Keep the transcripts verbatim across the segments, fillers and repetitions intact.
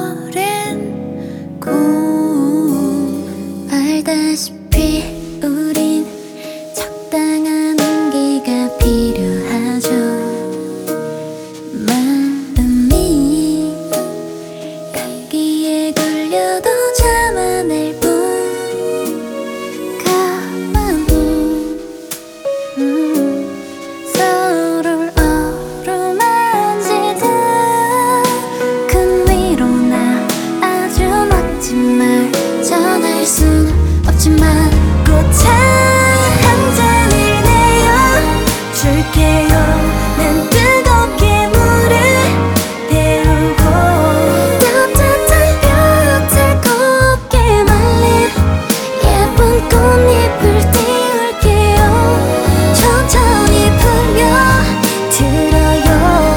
어린 꿈. 알다시피 우린 적당한 온기가 필요하죠. 마음이 감기에 걸려도 참아낼 뿐. 가만히 음, 서로를 어루만지듯 큰 위로나 아주 멋진 말 전할 순 없지만 꽃차 한 잔을 내어 줄게요. 난 뜨겁게 물을 데우고 따뜻한 볕에 곱게 말린 예쁜 꽃잎을 띄울게요. 천천히 풀려 들어요.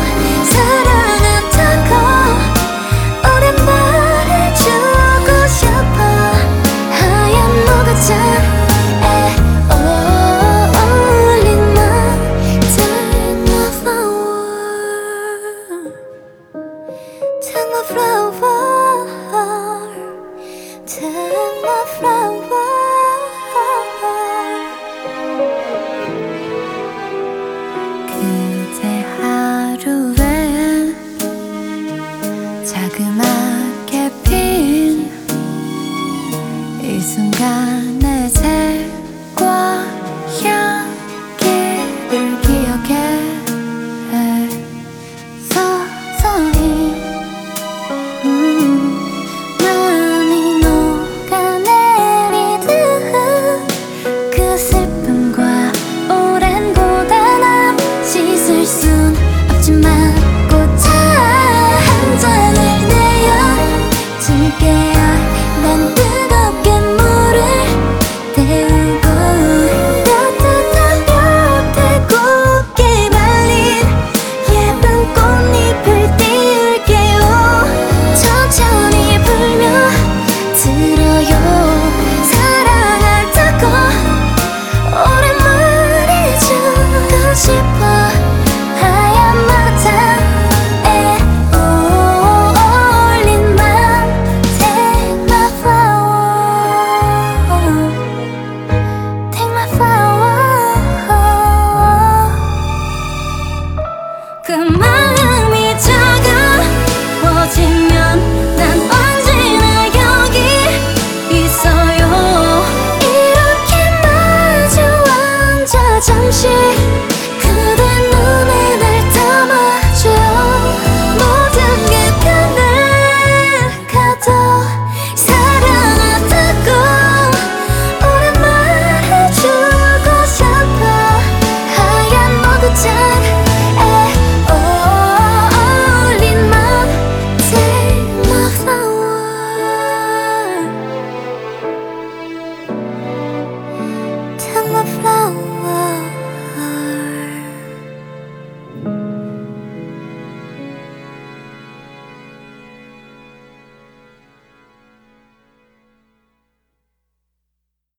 사랑한다고 오랜 말해주고 싶어. 하얀 모가장에 어울린 넌 Take my flower, take my flower, take my flower. 그대 하루에 자그맣게 핀 이 순간의 색과 향기를 기억해. 서서히 음, 마음이 녹아내리듯 그 슬픔과 오랜 고단함 씻을 순 없지만 꽃차 한 잔을 내어 줄게요.